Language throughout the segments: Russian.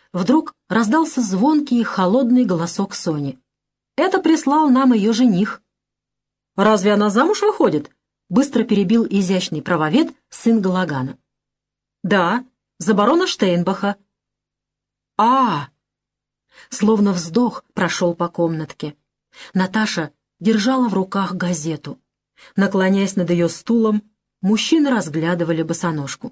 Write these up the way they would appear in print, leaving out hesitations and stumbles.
Вдруг раздался звонкий и холодный голосок Сони. «Это прислал нам ее жених». «Разве она замуж выходит?» — быстро перебил изящный правовед сын Галагана. «Да, за барона Штейнбаха». «А-а-а!» Словно вздох прошел по комнатке. Наташа держала в руках газету. Наклоняясь над ее стулом, мужчины разглядывали босоножку.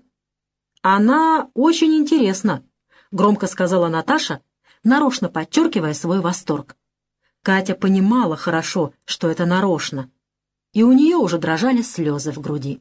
«Она очень интересна», — громко сказала Наташа, нарочно подчеркивая свой восторг. Катя понимала хорошо, что это нарочно, и у нее уже дрожали слезы в груди.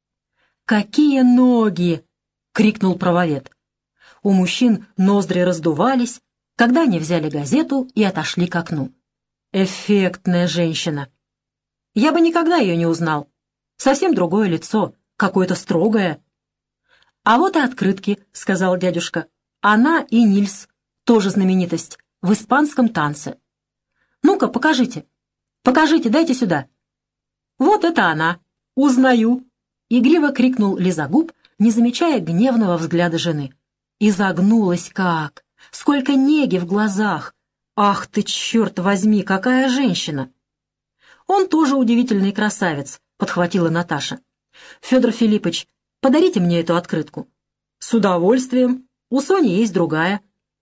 «Какие ноги!» — крикнул правовед. У мужчин ноздри раздувались, когда они взяли газету и отошли к окну. Эффектная женщина. Я бы никогда ее не узнал. Совсем другое лицо, какое-то строгое. «А вот и открытки», — сказал дядюшка. «Она и Нильс, тоже знаменитость, в испанском танце. Ну-ка, покажите. Покажите, дайте сюда». «Вот это она. Узнаю», — игриво крикнул Лизагуб, не замечая гневного взгляда жены. И загнулась как! Сколько неги в глазах! «Ах ты, черт возьми, какая женщина!» «Он тоже удивительный красавец», — подхватила Наташа. «Федор Филиппович, подарите мне эту открытку». «С удовольствием. У Сони есть другая».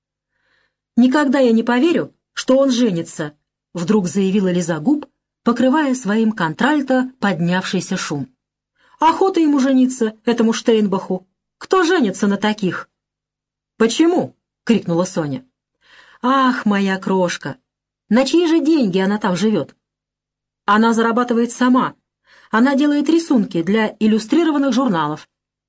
«Никогда я не поверю, что он женится», — вдруг заявила Лизагуб, покрывая своим контральто поднявшийся шум. «Охота ему жениться, этому Штейнбаху. Кто женится на таких?» «Почему?» — крикнула Соня. «Ах, моя крошка! На чьи же деньги она там живет?» «Она зарабатывает сама. Она делает рисунки для иллюстрированных журналов».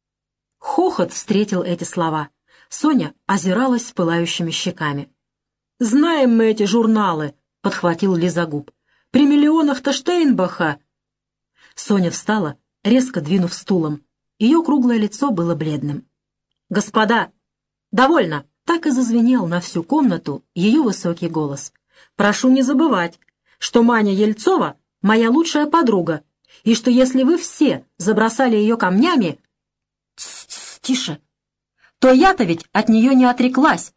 Хохот встретил эти слова. Соня озиралась с пылающими щеками. «Знаем мы эти журналы», — подхватил Лизагуб. «При миллионах-то Штейнбаха». Соня встала, резко двинув стулом. Ее круглое лицо было бледным. «Господа, довольно!» Так и зазвенел на всю комнату ее высокий голос. «Прошу не забывать, что Маня Ельцова — моя лучшая подруга, и что если вы все забросали ее камнями...» «Тише! То я-то ведь от нее не отреклась!»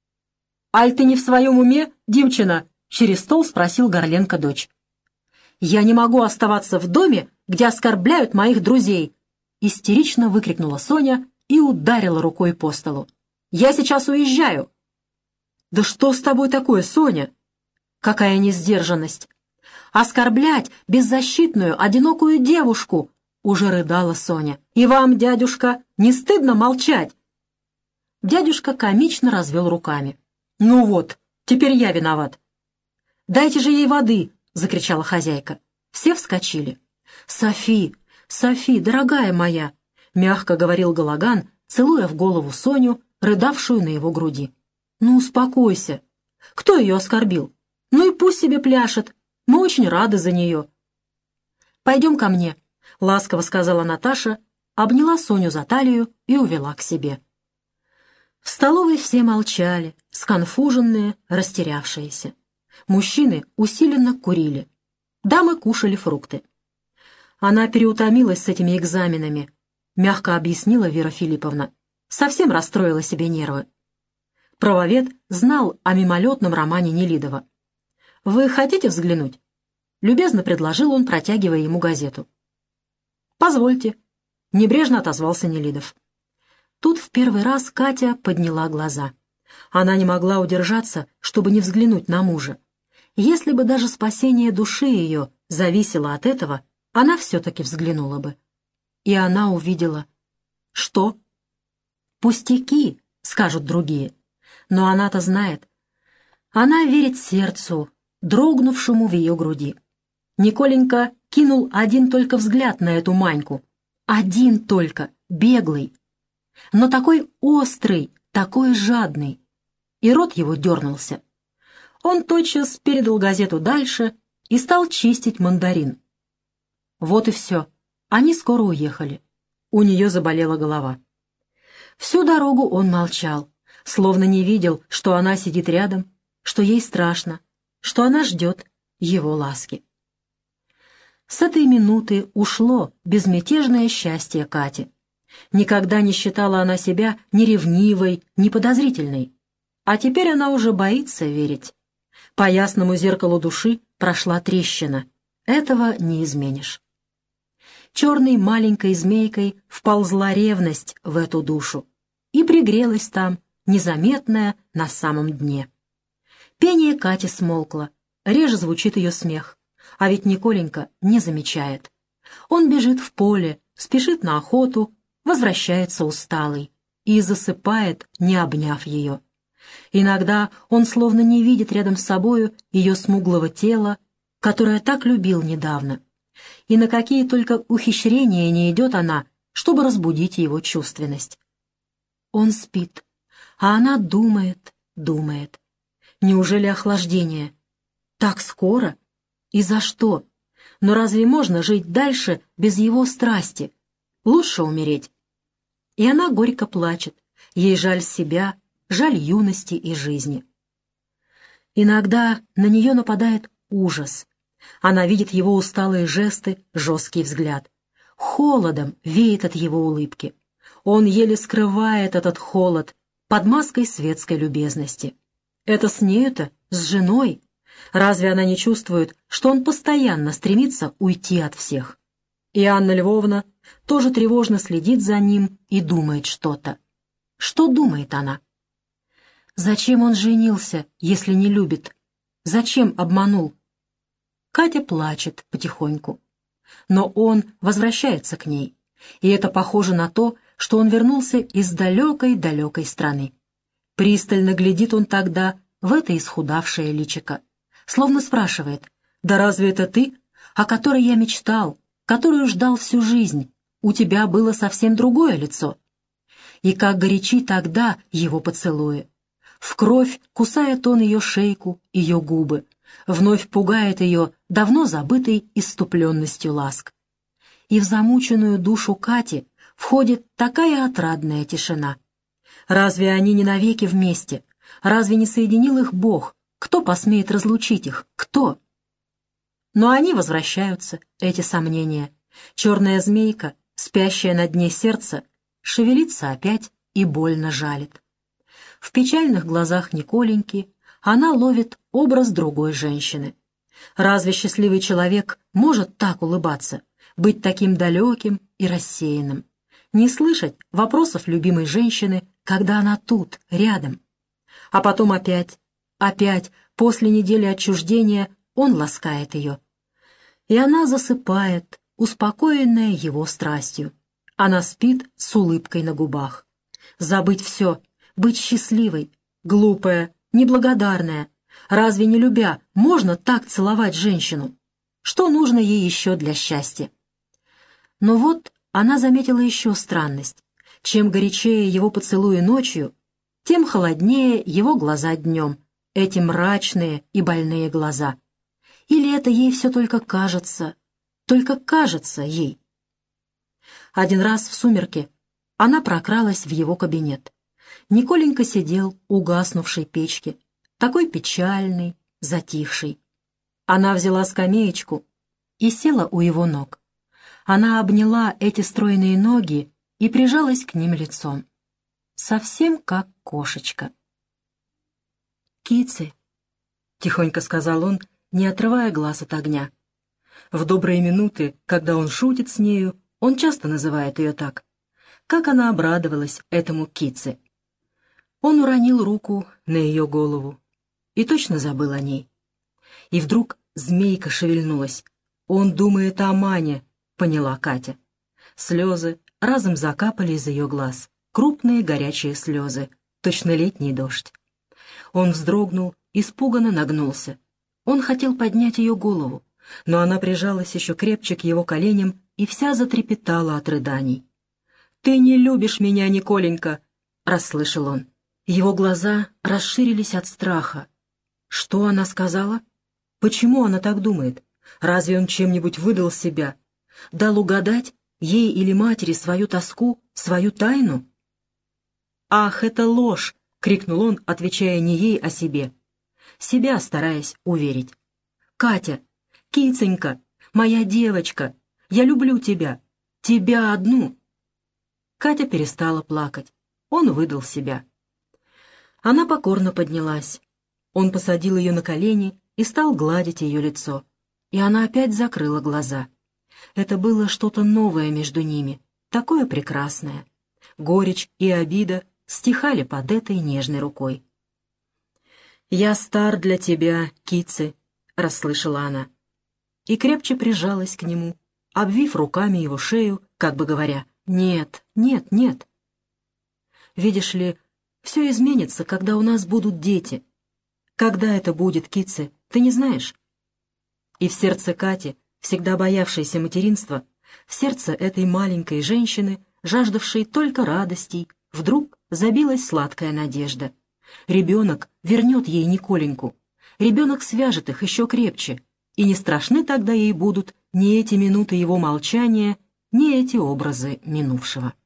«Аль ты не в своем уме, Димчина?» — через стол спросил Горленко дочь. «Я не могу оставаться в доме, где оскорбляют моих друзей!» — истерично выкрикнула Соня и ударила рукой по столу. «Я сейчас уезжаю!» «Да что с тобой такое, Соня?» «Какая несдержанность! Оскорблять беззащитную, одинокую девушку!» Уже рыдала Соня. «И вам, дядюшка, не стыдно молчать?» Дядюшка комично развел руками. «Ну вот, теперь я виноват». «Дайте же ей воды!» — закричала хозяйка. Все вскочили. «Софи, Софи, дорогая моя!» — мягко говорил Галаган, целуя в голову Соню, рыдавшую на его груди. «Ну, успокойся. Кто ее оскорбил? Ну и пусть себе пляшет. Мы очень рады за нее». «Пойдем ко мне», — ласково сказала Наташа, обняла Соню за талию и увела к себе. В столовой все молчали, сконфуженные, растерявшиеся. Мужчины усиленно курили. Дамы кушали фрукты. «Она переутомилась с этими экзаменами», — мягко объяснила Вера Филипповна. Совсем расстроила себе нервы. Правовед знал о мимолетном романе Нелидова. «Вы хотите взглянуть?» — любезно предложил он, протягивая ему газету. «Позвольте», — небрежно отозвался Нелидов. Тут в первый раз Катя подняла глаза. Она не могла удержаться, чтобы не взглянуть на мужа. Если бы даже спасение души ее зависело от этого, она все-таки взглянула бы. И она увидела... Что? «Пустяки», — скажут другие. Но она-то знает. Она верит сердцу, дрогнувшему в ее груди. Николенька кинул один только взгляд на эту Маньку. Один только, беглый. Но такой острый, такой жадный. И рот его дернулся. Он тотчас передал газету дальше и стал чистить мандарин. Вот и все. Они скоро уехали. У нее заболела голова. Всю дорогу он молчал, словно не видел, что она сидит рядом, что ей страшно, что она ждет его ласки. С этой минуты ушло безмятежное счастье Кати. Никогда не считала она себя ни ревнивой, ни подозрительной. А теперь она уже боится верить. По ясному зеркалу души прошла трещина. Этого не изменишь. Черной маленькой змейкой вползла ревность в эту душу и пригрелась там, незаметная на самом дне. Пение Кати смолкло, реже звучит ее смех, а ведь Николенька не замечает. Он бежит в поле, спешит на охоту, возвращается усталый и засыпает, не обняв ее. Иногда он словно не видит рядом с собою ее смуглого тела, которое так любил недавно. И на какие только ухищрения не идет она, чтобы разбудить его чувственность. Он спит, а она думает, думает. Неужели охлаждение? Так скоро? И за что? Но разве можно жить дальше без его страсти? Лучше умереть. И она горько плачет. Ей жаль себя, жаль юности и жизни. Иногда на нее нападает ужас. Она видит его усталые жесты, жесткий взгляд. Холодом веет от его улыбки. Он еле скрывает этот холод под маской светской любезности. Это с нею-то, с женой. Разве она не чувствует, что он постоянно стремится уйти от всех? И Анна Львовна тоже тревожно следит за ним и думает что-то. Что думает она? Зачем он женился, если не любит? Зачем обманул? Катя плачет потихоньку. Но он возвращается к ней, и это похоже на то, что он вернулся из далекой-далекой страны. Пристально глядит он тогда в это исхудавшее личико, словно спрашивает: «Да разве это ты, о которой я мечтал, которую ждал всю жизнь? У тебя было совсем другое лицо». И как горячи тогда его поцелуи. В кровь кусает он ее шейку, ее губы, вновь пугает ее давно забытой исступленностью ласк. И в замученную душу Кати входит такая отрадная тишина. Разве они не навеки вместе? Разве не соединил их Бог? Кто посмеет разлучить их? Кто? Но они возвращаются, эти сомнения. Черная змейка, спящая на дне сердца, шевелится опять и больно жалит. В печальных глазах Николеньки она ловит образ другой женщины. Разве счастливый человек может так улыбаться, быть таким далеким и рассеянным, не слышать вопросов любимой женщины, когда она тут, рядом? А потом опять, после недели отчуждения, он ласкает ее. И она засыпает, успокоенная его страстью. Она спит с улыбкой на губах. Забыть все, быть счастливой, глупая, неблагодарная. Разве не любя, можно так целовать женщину? Что нужно ей еще для счастья? Но вот она заметила еще странность. Чем горячее его поцелуи ночью, тем холоднее его глаза днем, эти мрачные и больные глаза. Или это ей все только кажется ей? Один раз в сумерки она прокралась в его кабинет. Николенька сидел у гаснувшей печки, такой печальный, затихший. Она взяла скамеечку и села у его ног. Она обняла эти стройные ноги и прижалась к ним лицом. Совсем как кошечка. «Кицы», — тихонько сказал он, не отрывая глаз от огня. В добрые минуты, когда он шутит с нею, он часто называет ее так. Как она обрадовалась этому Кице. Он уронил руку на ее голову и точно забыл о ней. И вдруг змейка шевельнулась. Он думает о Мане, поняла Катя. Слезы разом закапали из ее глаз, крупные горячие слезы, точно летний дождь. Он вздрогнул, испуганно нагнулся. Он хотел поднять ее голову, но она прижалась еще крепче к его коленям и вся затрепетала от рыданий. «Ты не любишь меня, Николенька!» — расслышал он. Его глаза расширились от страха. Что она сказала? Почему она так думает? Разве он чем-нибудь выдал себя? Дал угадать ей или матери свою тоску, свою тайну? «Ах, это ложь!» — крикнул он, отвечая не ей, а себе. Себя стараясь уверить. «Катя, киценька, моя девочка, я люблю тебя, тебя одну!» Катя перестала плакать. Он выдал себя. Она покорно поднялась. Он посадил ее на колени и стал гладить ее лицо. И она опять закрыла глаза. Это было что-то новое между ними, такое прекрасное. Горечь и обида стихали под этой нежной рукой. «Я стар для тебя, Китси», — расслышала она. И крепче прижалась к нему, обвив руками его шею, как бы говоря: «Нет, нет, нет». «Видишь ли, все изменится, когда у нас будут дети. Когда это будет, Китси, ты не знаешь?» И в сердце Кати, всегда боявшейся материнства, в сердце этой маленькой женщины, жаждавшей только радостей, вдруг забилась сладкая надежда. Ребенок вернет ей Николеньку, ребенок свяжет их еще крепче, и не страшны тогда ей будут ни эти минуты его молчания, ни эти образы минувшего.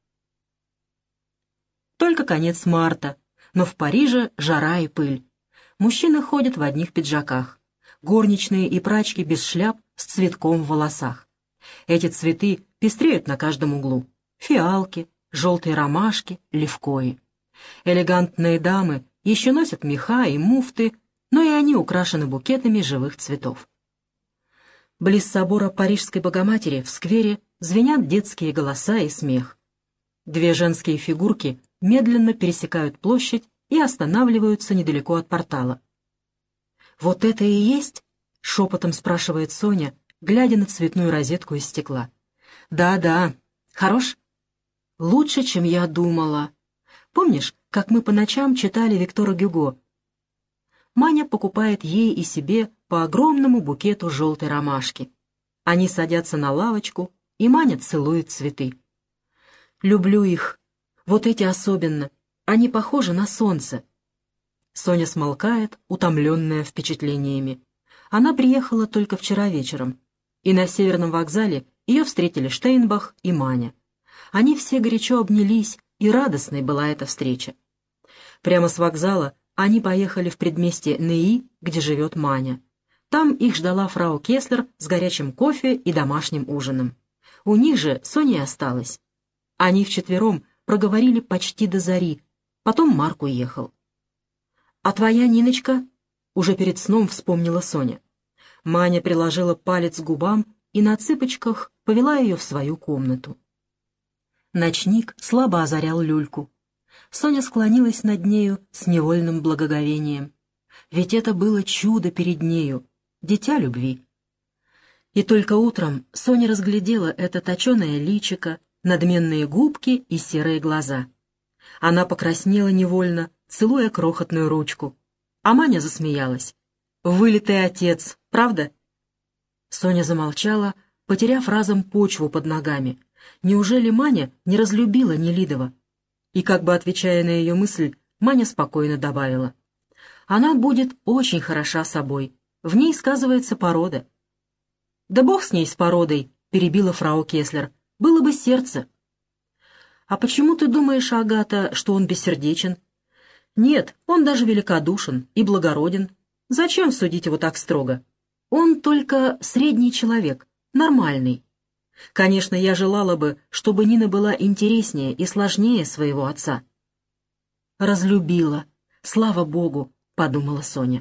Только конец марта, но в Париже жара и пыль. Мужчины ходят в одних пиджаках, горничные и прачки без шляп с цветком в волосах. Эти цветы пестреют на каждом углу: фиалки, желтые ромашки, левкои. Элегантные дамы еще носят меха и муфты, но и они украшены букетами живых цветов. Близ собора Парижской Богоматери в сквере звенят детские голоса и смех. Две женские фигурки медленно пересекают площадь и останавливаются недалеко от портала. «Вот это и есть?» — шепотом спрашивает Соня, глядя на цветную розетку из стекла. «Да, хорош?» «Лучше, чем я думала. Помнишь, как мы по ночам читали Виктора Гюго?» Маня покупает ей и себе по огромному букету желтой ромашки. Они садятся на лавочку, и Маня целует цветы. «Люблю их. Вот эти особенно. Они похожи на солнце». Соня смолкает, утомленная впечатлениями. Она приехала только вчера вечером, и на Северном вокзале ее встретили Штейнбах и Маня. Они все горячо обнялись, и радостной была эта встреча. Прямо с вокзала они поехали в предместье Неи, где живет Маня. Там их ждала фрау Кеслер с горячим кофе и домашним ужином. У них же Соня и осталась. Они вчетвером проговорили почти до зари, потом Марк уехал. «А твоя Ниночка?» — уже перед сном вспомнила Соня. Маня приложила палец к губам и на цыпочках повела ее в свою комнату. Ночник слабо озарял люльку. Соня склонилась над нею с невольным благоговением. Ведь это было чудо перед нею, дитя любви. И только утром Соня разглядела это точеное личико, надменные губки и серые глаза. Она покраснела невольно, целуя крохотную ручку. А Маня засмеялась. «Вылитый отец, правда?» Соня замолчала, потеряв разом почву под ногами. Неужели Маня не разлюбила Нелидова? И как бы отвечая на ее мысль, Маня спокойно добавила: «Она будет очень хороша собой. В ней сказывается порода». «Да бог с ней, с породой», — перебила фрау Кеслер. «Было бы сердце». «А почему ты думаешь, Агата, что он бессердечен?» «Нет, он даже великодушен и благороден. Зачем судить его так строго? Он только средний человек, нормальный. Конечно, я желала бы, чтобы Нина была интереснее и сложнее своего отца». «Разлюбила. Слава Богу», — подумала Соня.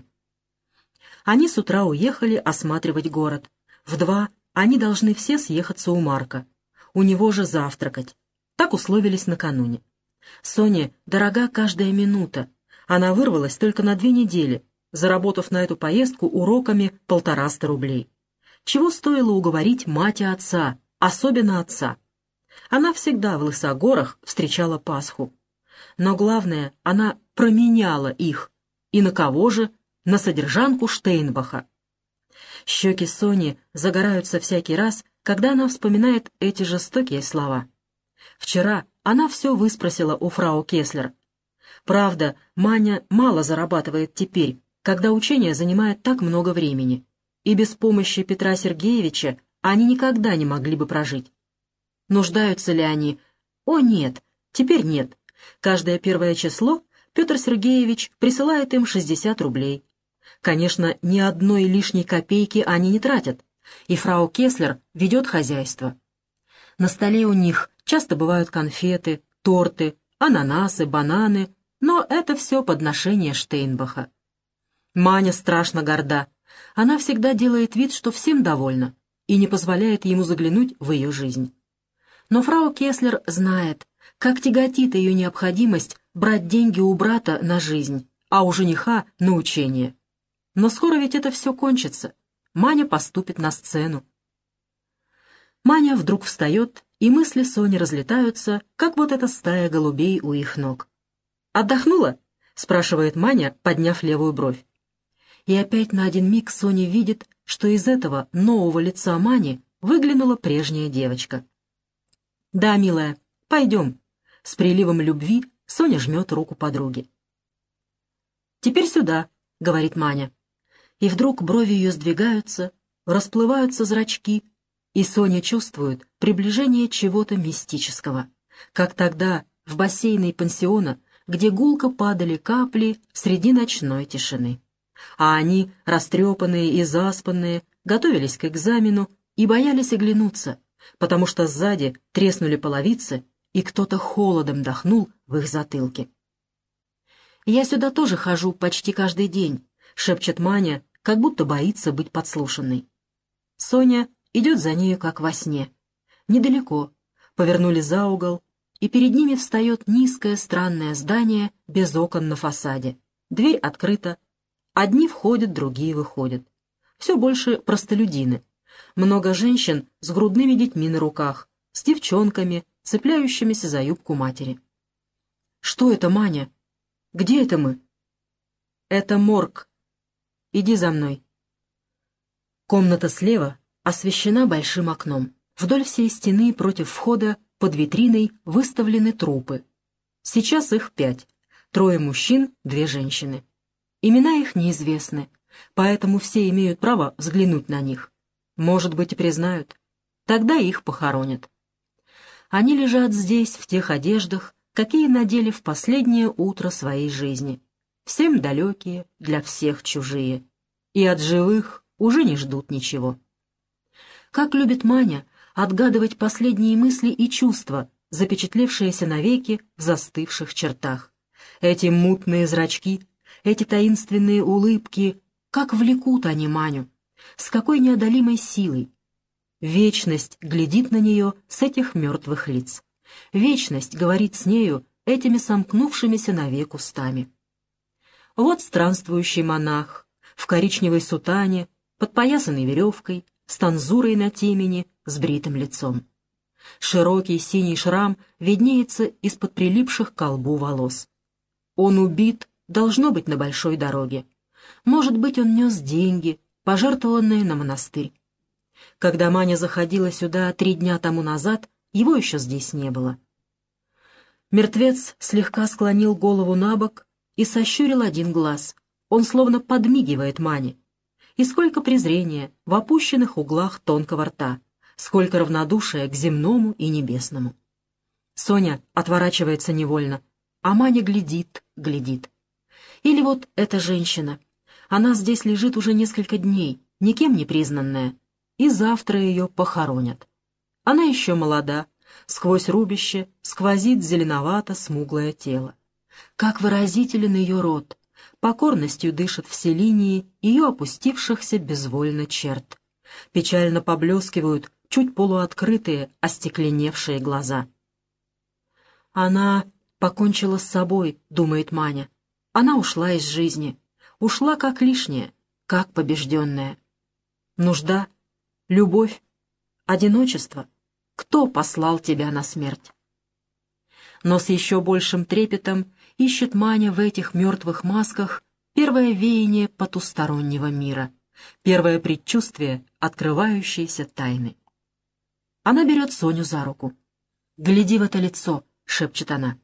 Они с утра уехали осматривать город. В 2 они должны все съехаться у Марка. У него же завтракать. Так условились накануне. Соне дорога каждая минута. Она вырвалась только на 2 недели, заработав на эту поездку уроками 150 рублей. Чего стоило уговорить мать и отца, особенно отца. Она всегда в Лысогорах встречала Пасху. Но главное, она променяла их. И на кого же? На содержанку Штейнбаха. Щеки Сони загораются всякий раз, когда она вспоминает эти жестокие слова. Вчера она все выспросила у фрау Кеслер. Правда, Маня мало зарабатывает теперь, когда учение занимает так много времени, и без помощи Петра Сергеевича они никогда не могли бы прожить. Нуждаются ли они? О, нет, теперь нет. Каждое 1 число Петр Сергеевич присылает им 60 рублей. Конечно, ни одной лишней копейки они не тратят, и фрау Кеслер ведет хозяйство. На столе у них часто бывают конфеты, торты, ананасы, бананы, Но это все подношение Штейнбаха. Маня страшно горда. Она всегда делает вид, что всем довольна, и не позволяет ему заглянуть в ее жизнь. Но фрау Кеслер знает, как тяготит ее необходимость брать деньги у брата на жизнь, а у жениха — на учение. Но скоро ведь это все кончится. Маня поступит на сцену. Маня вдруг встает, и мысли Сони разлетаются, как вот эта стая голубей у их ног. «Отдохнула?» — спрашивает Маня, подняв левую бровь. И опять на один миг Соня видит, что из этого нового лица Мани выглянула прежняя девочка. «Да, милая, пойдем». С приливом любви Соня жмет руку подруги. «Теперь сюда», — говорит Маня. И вдруг брови ее сдвигаются, расплываются зрачки, и Соня чувствует приближение чего-то мистического, как тогда в бассейне пансиона, где гулко падали капли среди ночной тишины. А они, растрепанные и заспанные, готовились к экзамену и боялись оглянуться, потому что сзади треснули половицы, и кто-то холодом дохнул в их затылке. «Я сюда тоже хожу почти каждый день», — шепчет Маня, как будто боится быть подслушанной. Соня идет за нею, как во сне. Недалеко, повернули за угол, и перед ними встает низкое странное здание без окон на фасаде. Дверь открыта. Одни входят, другие выходят. Все больше простолюдины. Много женщин с грудными детьми на руках, с девчонками, цепляющимися за юбку матери. «Что это, Маня? Где это мы?» «Это морг. Иди за мной». Комната слева освещена большим окном. Вдоль всей стены против входа под витриной выставлены трупы. Сейчас их 5. 3 мужчин, 2 женщины. Имена их неизвестны, поэтому все имеют право взглянуть на них. Может быть, и признают. Тогда их похоронят. Они лежат здесь в тех одеждах, какие надели в последнее утро своей жизни. Всем далекие, для всех чужие. И от живых уже не ждут ничего. Как любит Маня отгадывать последние мысли и чувства, запечатлевшиеся навеки в застывших чертах. Эти мутные зрачки, эти таинственные улыбки, как влекут они Маню, с какой неодолимой силой. Вечность глядит на нее с этих мертвых лиц. Вечность говорит с нею этими сомкнувшимися навек устами. Вот странствующий монах в коричневой сутане, подпоясанной веревкой, с танзурой на темени, с бритым лицом. Широкий синий шрам виднеется из-под прилипших к колбу волос. Он убит, должно быть, на большой дороге. Может быть, он нес деньги, пожертвованные на монастырь. Когда Маня заходила сюда 3 дня тому назад, его еще здесь не было. Мертвец слегка склонил голову набок и сощурил один глаз. Он словно подмигивает Мане. И сколько презрения в опущенных углах тонкого рта, сколько равнодушия к земному и небесному. Соня отворачивается невольно, а Маня глядит, глядит. Или вот эта женщина. Она здесь лежит уже несколько дней, никем не признанная, и завтра ее похоронят. Она еще молода, сквозь рубище сквозит зеленовато-смуглое тело. Как выразителен ее рот, покорностью дышат все линии ее опустившихся безвольно черт. Печально поблескивают чуть полуоткрытые, остекленевшие глаза. Она покончила с собой, думает Маня. Она ушла из жизни, ушла как лишняя, как побежденная. Нужда, любовь, одиночество. Кто послал тебя на смерть? Но с еще большим трепетом ищет Маня в этих мертвых масках первое веяние потустороннего мира, первое предчувствие открывающейся тайны. Она берет Соню за руку. «Гляди в это лицо», — шепчет она.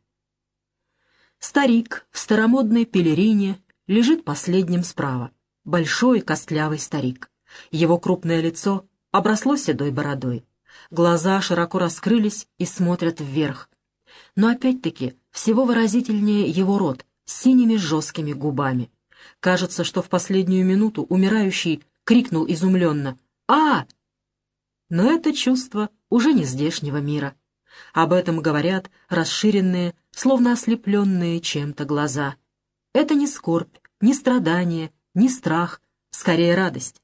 Старик в старомодной пелерине лежит последним справа. Большой костлявый старик. Его крупное лицо обросло седой бородой. Глаза широко раскрылись и смотрят вверх. Но опять-таки всего выразительнее его рот с синими жесткими губами. Кажется, что в последнюю минуту умирающий крикнул изумленно «А!». Но это чувство уже не здешнего мира. Об этом говорят расширенные, словно ослепленные чем-то глаза. Это не скорбь, не страдание, не страх, скорее радость.